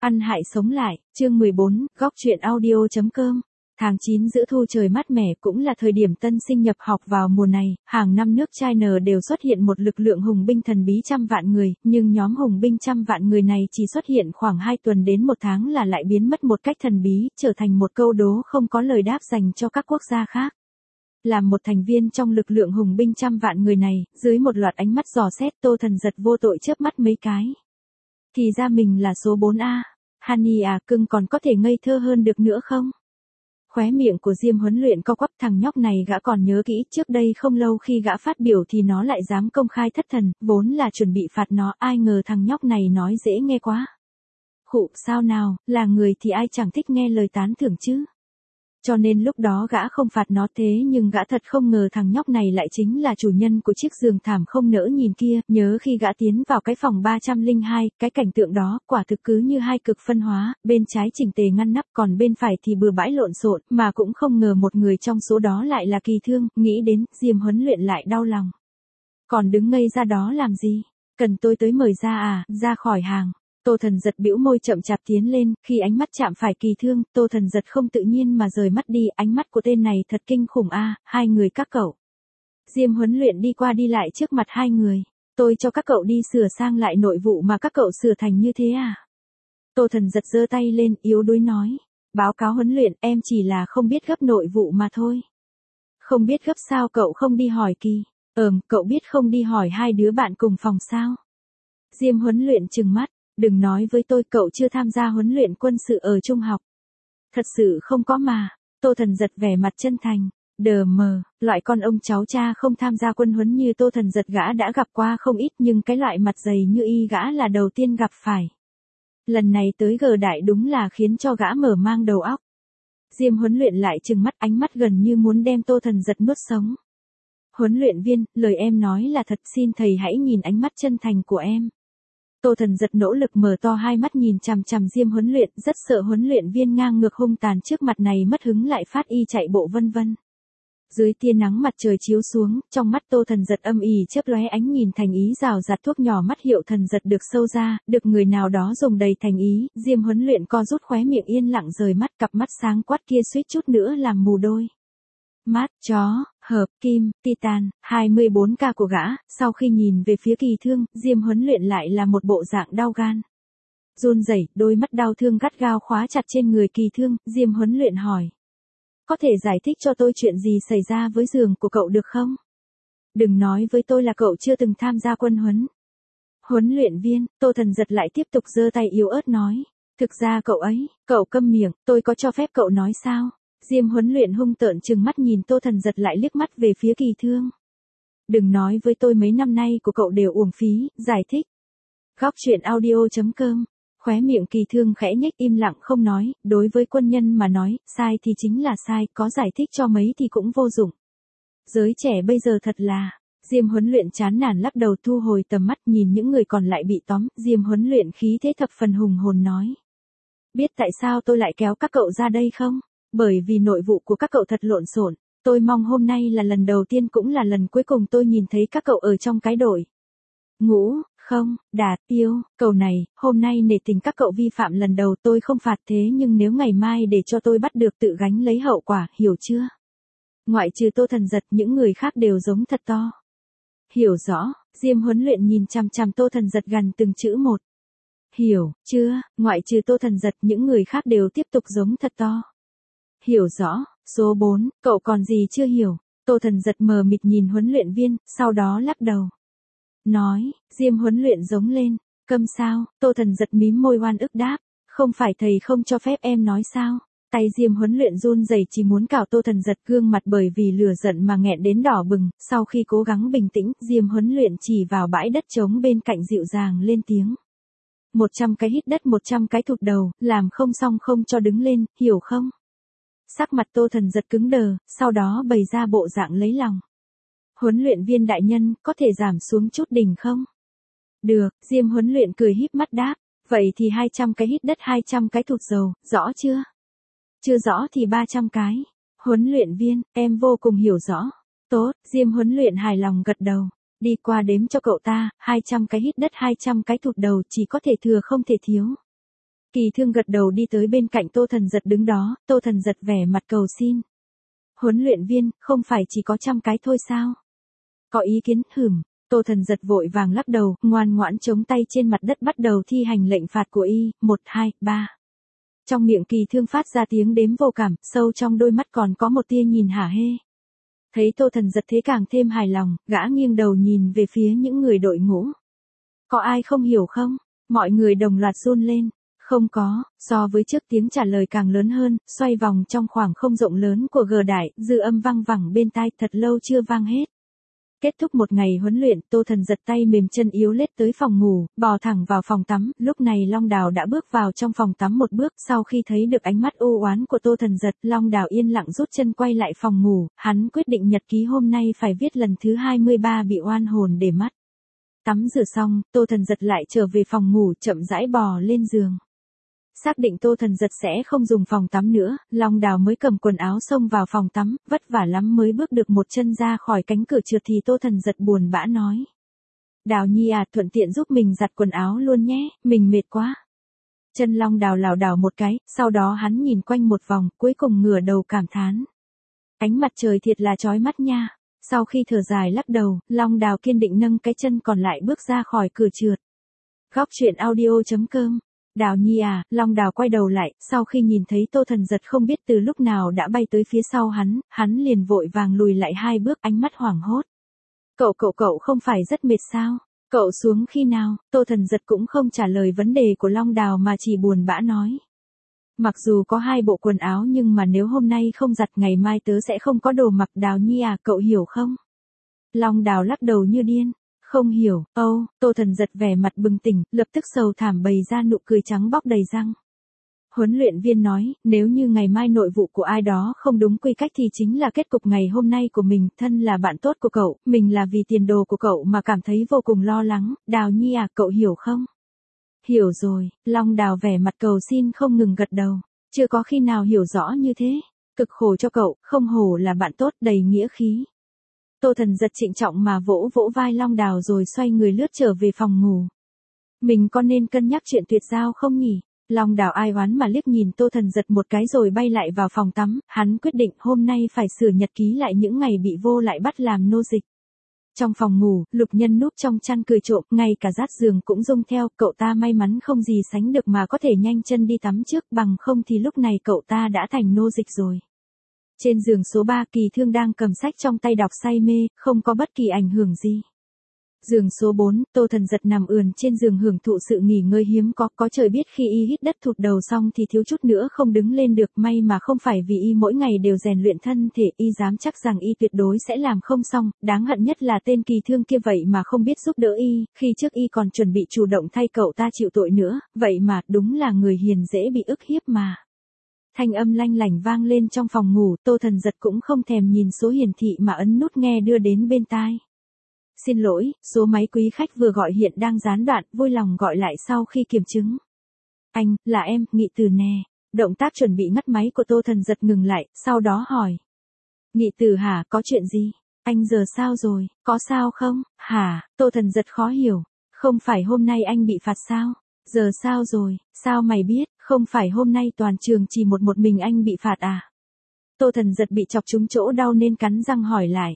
Ăn hại sống lại, chương 14, góc truyện audio.com. Tháng 9 giữa thu trời mát mẻ cũng là thời điểm tân sinh nhập học vào mùa này, hàng năm nước China đều xuất hiện một lực lượng hùng binh thần bí trăm vạn người, nhưng nhóm hùng binh trăm vạn người này chỉ xuất hiện khoảng 2 tuần đến 1 tháng là lại biến mất một cách thần bí, trở thành một câu đố không có lời đáp dành cho các quốc gia khác. Làm một thành viên trong lực lượng hùng binh trăm vạn người này, dưới một loạt ánh mắt dò xét, Tô Thần Giật vô tội chớp mắt mấy cái. Thì ra mình là số 4A. Honey à, cưng còn có thể ngây thơ hơn được nữa không? Khóe miệng của Diêm Huấn Luyện co quắp, thằng nhóc này gã còn nhớ kỹ, trước đây không lâu khi gã phát biểu thì nó lại dám công khai thất thần, vốn là chuẩn bị phạt nó, ai ngờ thằng nhóc này nói dễ nghe quá. Khụ, sao nào, là người thì ai chẳng thích nghe lời tán thưởng chứ. Cho nên lúc đó gã không phạt nó, thế nhưng gã thật không ngờ thằng nhóc này lại chính là chủ nhân của chiếc giường thảm không nỡ nhìn kia, nhớ khi gã tiến vào cái phòng 302, cái cảnh tượng đó, quả thực cứ như hai cực phân hóa, bên trái chỉnh tề ngăn nắp còn bên phải thì bừa bãi lộn xộn, mà cũng không ngờ một người trong số đó lại là Kỳ Thương, nghĩ đến, Diêm Huấn Luyện lại đau lòng. Còn đứng ngây ra đó làm gì? Cần tôi tới mời ra à, ra khỏi hàng. Tô Thần Giật bĩu môi chậm chạp tiến lên, khi ánh mắt chạm phải Kỳ Thương, Tô Thần Giật không tự nhiên mà rời mắt đi, ánh mắt của tên này thật kinh khủng a, hai người các cậu. Diêm Huấn Luyện đi qua đi lại trước mặt hai người, tôi cho các cậu đi sửa sang lại nội vụ mà các cậu sửa thành như thế à? Tô Thần Giật giơ tay lên, yếu đuối nói, báo cáo huấn luyện, em chỉ là không biết gấp nội vụ mà thôi. Không biết gấp sao cậu không đi hỏi Kỳ? Cậu biết không đi hỏi hai đứa bạn cùng phòng sao? Diêm Huấn Luyện trừng mắt. Đừng nói với tôi cậu chưa tham gia huấn luyện quân sự ở trung học. Thật sự không có mà. Tô Thần Giật vẻ mặt chân thành. Đờ mờ, loại con ông cháu cha không tham gia quân huấn như Tô Thần Giật gã đã gặp qua không ít, nhưng cái loại mặt dày như y gã là đầu tiên gặp phải. Lần này tới G đại đúng là khiến cho gã mở mang đầu óc. Diêm Huấn Luyện lại trừng mắt, ánh mắt gần như muốn đem Tô Thần Giật nuốt sống. Huấn luyện viên, lời em nói là thật, xin thầy hãy nhìn ánh mắt chân thành của em. Tô Thần Giật nỗ lực mở to hai mắt nhìn chằm chằm Diêm Huấn Luyện, rất sợ huấn luyện viên ngang ngược hung tàn trước mặt này mất hứng lại phát y chạy bộ vân vân. Dưới tia nắng mặt trời chiếu xuống, trong mắt Tô Thần Giật âm ỉ chớp lóe ánh nhìn thành ý rào rạt, thuốc nhỏ mắt hiệu Thần Giật được sâu ra, được người nào đó dùng đầy thành ý, Diêm Huấn Luyện co rút khóe miệng yên lặng rời mắt, cặp mắt sáng quát kia suýt chút nữa làm mù đôi. Mắt, chó, hợp, kim, titan, 24K của gã, sau khi nhìn về phía Kỳ Thương, Diêm Huấn Luyện lại là một bộ dạng đau gan. Run rẩy, đôi mắt đau thương gắt gao khóa chặt trên người Kỳ Thương, Diêm Huấn Luyện hỏi. Có thể giải thích cho tôi chuyện gì xảy ra với giường của cậu được không? Đừng nói với tôi là cậu chưa từng tham gia quân huấn. Huấn luyện viên, Tô Thần Giật lại tiếp tục giơ tay yếu ớt nói. Thực ra cậu câm miệng, tôi có cho phép cậu nói sao? Diêm Huấn Luyện hung tợn trừng mắt nhìn Tô Thần Giật lại liếc mắt về phía Kỳ Thương. Đừng nói với tôi mấy năm nay của cậu đều uổng phí, giải thích. Góc truyện audio.com. Khóe miệng Kỳ Thương khẽ nhếch im lặng không nói, đối với quân nhân mà nói, sai thì chính là sai, có giải thích cho mấy thì cũng vô dụng. Giới trẻ bây giờ thật là. Diêm Huấn Luyện chán nản lắc đầu thu hồi tầm mắt nhìn những người còn lại bị tóm, Diêm Huấn Luyện khí thế thập phần hùng hồn nói. Biết tại sao tôi lại kéo các cậu ra đây không? Bởi vì nội vụ của các cậu thật lộn xộn, tôi mong hôm nay là lần đầu tiên cũng là lần cuối cùng tôi nhìn thấy các cậu ở trong cái đội. Ngũ, không, Đạt, Tiêu, cầu này, hôm nay nể tình các cậu vi phạm lần đầu tôi không phạt, thế nhưng nếu ngày mai để cho tôi bắt được tự gánh lấy hậu quả, hiểu chưa? Ngoại trừ Tô Thần Giật, những người khác đều giống thật to. Hiểu rõ, Diêm Huấn Luyện nhìn chằm chằm Tô Thần Giật gần từng chữ một. Hiểu, chưa, ngoại trừ Tô Thần Giật, những người khác đều tiếp tục giống thật to. Hiểu rõ, số 4, cậu còn gì chưa hiểu? Tô Thần Giật mờ mịt nhìn huấn luyện viên, sau đó lắc đầu. Nói, Diêm Huấn Luyện giống lên, câm sao? Tô Thần Giật mím môi oan ức đáp, không phải thầy không cho phép em nói sao? Tay Diêm Huấn Luyện run rẩy chỉ muốn cào Tô Thần Giật, gương mặt bởi vì lửa giận mà nghẹn đến đỏ bừng, sau khi cố gắng bình tĩnh, Diêm Huấn Luyện chỉ vào bãi đất trống bên cạnh dịu dàng lên tiếng. 100 cái hít đất, 100 cái thụt đầu, làm không xong không cho đứng lên, hiểu không? Sắc mặt Tô Thần Giật cứng đờ, sau đó bày ra bộ dạng lấy lòng. Huấn luyện viên đại nhân, có thể giảm xuống chút đỉnh không? Được, Diêm Huấn Luyện cười híp mắt đáp, vậy thì 200 cái hít đất, 200 cái thụt dầu, rõ chưa? Chưa rõ thì 300 cái. Huấn luyện viên, em vô cùng hiểu rõ. Tốt, Diêm Huấn Luyện hài lòng gật đầu. Đi qua đếm cho cậu ta, 200 cái hít đất, 200 cái thụt đầu, chỉ có thể thừa không thể thiếu. Kỳ Thương gật đầu đi tới bên cạnh Tô Thần Giật đứng đó, Tô Thần Giật vẻ mặt cầu xin. Huấn luyện viên, không phải chỉ có 100 cái thôi sao? Có ý kiến, Tô Thần Giật vội vàng lắc đầu, ngoan ngoãn chống tay trên mặt đất bắt đầu thi hành lệnh phạt của y, 1, 2, 3. Trong miệng Kỳ Thương phát ra tiếng đếm vô cảm, sâu trong đôi mắt còn có một tia nhìn hả hê. Thấy Tô Thần Giật thế càng thêm hài lòng, gã nghiêng đầu nhìn về phía những người đội ngũ. Có ai không hiểu không? Mọi người đồng loạt run lên. Không có, so với trước tiếng trả lời càng lớn hơn, xoay vòng trong khoảng không rộng lớn của G Đại, dư âm vang vẳng bên tai thật lâu chưa vang hết. Kết thúc một ngày huấn luyện, Tô Thần Giật tay mềm chân yếu lết tới phòng ngủ, bò thẳng vào phòng tắm, lúc này Long Đào đã bước vào trong phòng tắm một bước, sau khi thấy được ánh mắt u oán của Tô Thần Giật, Long Đào yên lặng rút chân quay lại phòng ngủ, hắn quyết định nhật ký hôm nay phải viết lần thứ 23 bị oan hồn để mắt. Tắm rửa xong, Tô Thần Giật lại trở về phòng ngủ chậm rãi bò lên giường. Xác định Tô Thần Giật sẽ không dùng phòng tắm nữa, Long Đào mới cầm quần áo xông vào phòng tắm, vất vả lắm mới bước được một chân ra khỏi cánh cửa trượt thì Tô Thần Giật buồn bã nói. Đào Nhi à, thuận tiện giúp mình giặt quần áo luôn nhé, mình mệt quá. Chân Long Đào lảo đảo một cái, sau đó hắn nhìn quanh một vòng, cuối cùng ngửa đầu cảm thán. Ánh mặt trời thiệt là chói mắt nha. Sau khi thở dài lắc đầu, Long Đào kiên định nâng cái chân còn lại bước ra khỏi cửa trượt. Góc truyện audio.com. Đào Nhi à, Long Đào quay đầu lại, sau khi nhìn thấy Tô Thần Giật không biết từ lúc nào đã bay tới phía sau hắn liền vội vàng lùi lại 2 bước, ánh mắt hoảng hốt. Cậu không phải rất mệt sao? Cậu xuống khi nào? Tô Thần Giật cũng không trả lời vấn đề của Long Đào mà chỉ buồn bã nói. Mặc dù có 2 bộ quần áo nhưng mà nếu hôm nay không giặt ngày mai tớ sẽ không có đồ mặc. Đào Nhi à, cậu hiểu không? Long Đào lắc đầu như điên. Không hiểu, Tô Thần Giật vẻ mặt bừng tỉnh, lập tức sầu thảm bày ra nụ cười trắng bóc đầy răng. Huấn luyện viên nói, nếu như ngày mai nội vụ của ai đó không đúng quy cách thì chính là kết cục ngày hôm nay của mình, thân là bạn tốt của cậu, mình là vì tiền đồ của cậu mà cảm thấy vô cùng lo lắng. Đào Nhi à, cậu hiểu không? Hiểu rồi, Long Đào vẻ mặt cầu xin không ngừng gật đầu, chưa có khi nào hiểu rõ như thế, cực khổ cho cậu, không hổ là bạn tốt đầy nghĩa khí. Tô Thần Giật trịnh trọng mà vỗ vỗ vai Long Đào rồi xoay người lướt trở về phòng ngủ. Mình có nên cân nhắc chuyện tuyệt giao không nhỉ? Long Đào ai oán mà liếc nhìn Tô Thần Giật một cái rồi bay lại vào phòng tắm, hắn quyết định hôm nay phải sửa nhật ký lại những ngày bị vô lại bắt làm nô dịch. Trong phòng ngủ, Lục Nhân núp trong chăn cười trộm, ngay cả dát giường cũng rung theo, cậu ta may mắn không gì sánh được mà có thể nhanh chân đi tắm trước, bằng không thì lúc này cậu ta đã thành nô dịch rồi. Trên giường số 3, Kỳ Thương đang cầm sách trong tay đọc say mê, không có bất kỳ ảnh hưởng gì. Giường số 4, Tô Thần Giật nằm ườn trên giường hưởng thụ sự nghỉ ngơi hiếm có trời biết khi y hít đất thụt đầu xong thì thiếu chút nữa không đứng lên được, may mà không phải vì y mỗi ngày đều rèn luyện thân thể, y dám chắc rằng y tuyệt đối sẽ làm không xong, đáng hận nhất là tên Kỳ Thương kia vậy mà không biết giúp đỡ y, khi trước y còn chuẩn bị chủ động thay cậu ta chịu tội nữa, vậy mà, đúng là người hiền dễ bị ức hiếp mà. Thanh âm lanh lảnh vang lên trong phòng ngủ, Tô Thần Giật cũng không thèm nhìn số hiển thị mà ấn nút nghe đưa đến bên tai. Xin lỗi, số máy quý khách vừa gọi hiện đang gián đoạn, vui lòng gọi lại sau khi kiểm chứng. Anh, là em, Nghị Tử nè. Động tác chuẩn bị ngắt máy của Tô Thần Giật ngừng lại, sau đó hỏi. Nghị Tử hả, có chuyện gì? Anh giờ sao rồi, có sao không? Hả, Tô Thần Giật khó hiểu. Không phải hôm nay anh bị phạt sao? Giờ sao rồi, sao mày biết, không phải hôm nay toàn trường chỉ một mình anh bị phạt à? Tô Thần Giật bị chọc trúng chỗ đau nên cắn răng hỏi lại.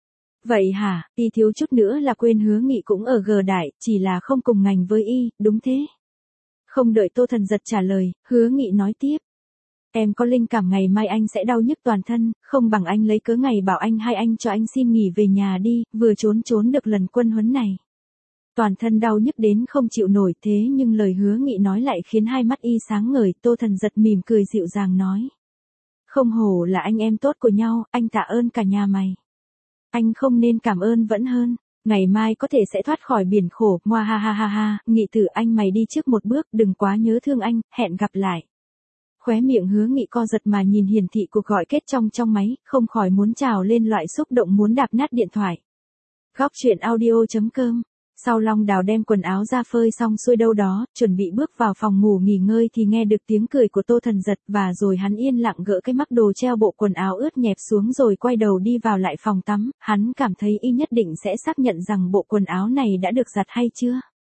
Vậy hả, y thiếu chút nữa là quên Hứa Nghị cũng ở G Đại, chỉ là không cùng ngành với y, đúng thế? Không đợi Tô Thần Giật trả lời, Hứa Nghị nói tiếp. Em có linh cảm ngày mai anh sẽ đau nhức toàn thân, không bằng anh lấy cớ ngày bảo anh hay anh cho anh xin nghỉ về nhà đi, vừa trốn được lần quân huấn này. Toàn thân đau nhức đến không chịu nổi, thế nhưng lời Hứa Nghị nói lại khiến hai mắt y sáng ngời. Tô Thần Giật mỉm cười dịu dàng nói. Không hổ là anh em tốt của nhau, anh tạ ơn cả nhà mày. Anh không nên cảm ơn vẫn hơn, ngày mai có thể sẽ thoát khỏi biển khổ, ngoa ha ha ha ha. Nghị Tử anh mày đi trước một bước, đừng quá nhớ thương anh, hẹn gặp lại. Khóe miệng Hứa Nghị co giật mà nhìn hiển thị cuộc gọi kết trong máy, không khỏi muốn trào lên loại xúc động muốn đạp nát điện thoại. Góc truyện audio.com. Sau Long Đào đem quần áo ra phơi xong xuôi đâu đó, chuẩn bị bước vào phòng ngủ nghỉ ngơi thì nghe được tiếng cười của Tô Thần Giật, và rồi hắn yên lặng gỡ cái mắc đồ treo bộ quần áo ướt nhẹp xuống rồi quay đầu đi vào lại phòng tắm, hắn cảm thấy y nhất định sẽ xác nhận rằng bộ quần áo này đã được giặt hay chưa.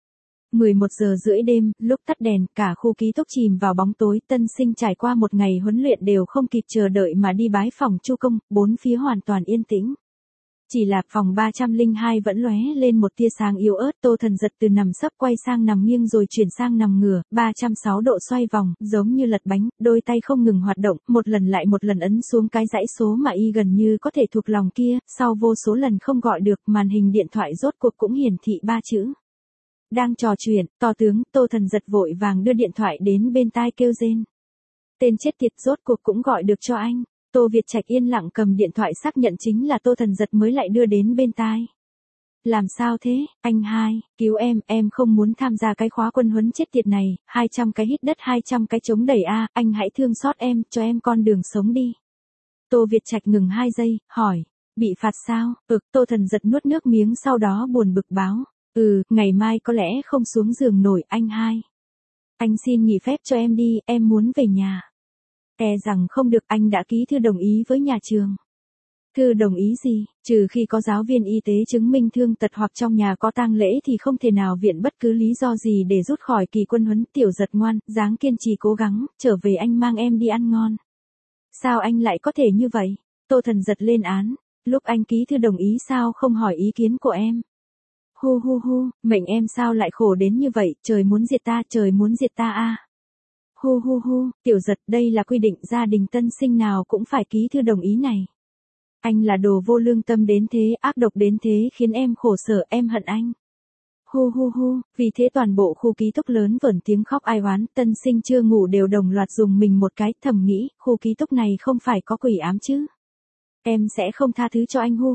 11 giờ rưỡi đêm, lúc tắt đèn, cả khu ký túc chìm vào bóng tối, tân sinh trải qua một ngày huấn luyện đều không kịp chờ đợi mà đi bái phòng Chu công, bốn phía hoàn toàn yên tĩnh. Chỉ là phòng 302 vẫn lóe lên một tia sáng yếu ớt, Tô Thần Giật từ nằm sấp quay sang nằm nghiêng rồi chuyển sang nằm ngửa, 360 độ xoay vòng, giống như lật bánh, đôi tay không ngừng hoạt động, một lần lại một lần ấn xuống cái dãy số mà y gần như có thể thuộc lòng kia, sau vô số lần không gọi được, màn hình điện thoại rốt cuộc cũng hiển thị 3 chữ. Đang trò chuyện, to tướng, Tô Thần Giật vội vàng đưa điện thoại đến bên tai kêu rên. Tên chết tiệt rốt cuộc cũng gọi được cho anh. Tô Việt Trạch yên lặng cầm điện thoại xác nhận chính là Tô Thần Giật mới lại đưa đến bên tai. Làm sao thế, anh hai, cứu em không muốn tham gia cái khóa quân huấn chết tiệt này, 200 cái hít đất 200 cái chống đẩy a, anh hãy thương xót em, cho em con đường sống đi. Tô Việt Trạch ngừng 2 giây, hỏi, bị phạt sao? Tô Thần Giật nuốt nước miếng sau đó buồn bực báo. Ngày mai có lẽ không xuống giường nổi anh hai. Anh xin nghỉ phép cho em đi, em muốn về nhà. E rằng không được, anh đã ký thư đồng ý với nhà trường. Thư đồng ý gì? Trừ khi có giáo viên y tế chứng minh thương tật hoặc trong nhà có tang lễ thì không thể nào viện bất cứ lý do gì để rút khỏi kỳ quân huấn. Tiểu Giật ngoan, dáng kiên trì cố gắng, trở về anh mang em đi ăn ngon. Sao anh lại có thể như vậy? Tô Thần Giật lên án, lúc anh ký thư đồng ý sao không hỏi ý kiến của em? Hu, mệnh em sao lại khổ đến như vậy, trời muốn diệt ta, trời muốn diệt ta a. Hu, Tiểu Giật, đây là quy định gia đình tân sinh nào cũng phải ký thư đồng ý này. Anh là đồ vô lương tâm đến thế, ác độc đến thế khiến em khổ sở, em hận anh. Hu, vì thế toàn bộ khu ký túc lớn vẩn tiếng khóc ai oán, tân sinh chưa ngủ đều đồng loạt dùng mình một cái, thầm nghĩ, khu ký túc này không phải có quỷ ám chứ. Em sẽ không tha thứ cho anh. Hu.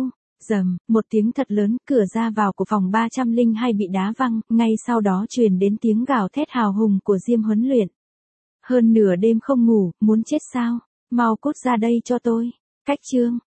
Rầm, một tiếng thật lớn, cửa ra vào của phòng 302 bị đá văng, ngay sau đó truyền đến tiếng gào thét hào hùng của Diêm huấn luyện. Hơn nửa đêm không ngủ, muốn chết sao? Mau cút ra đây cho tôi. Cách chương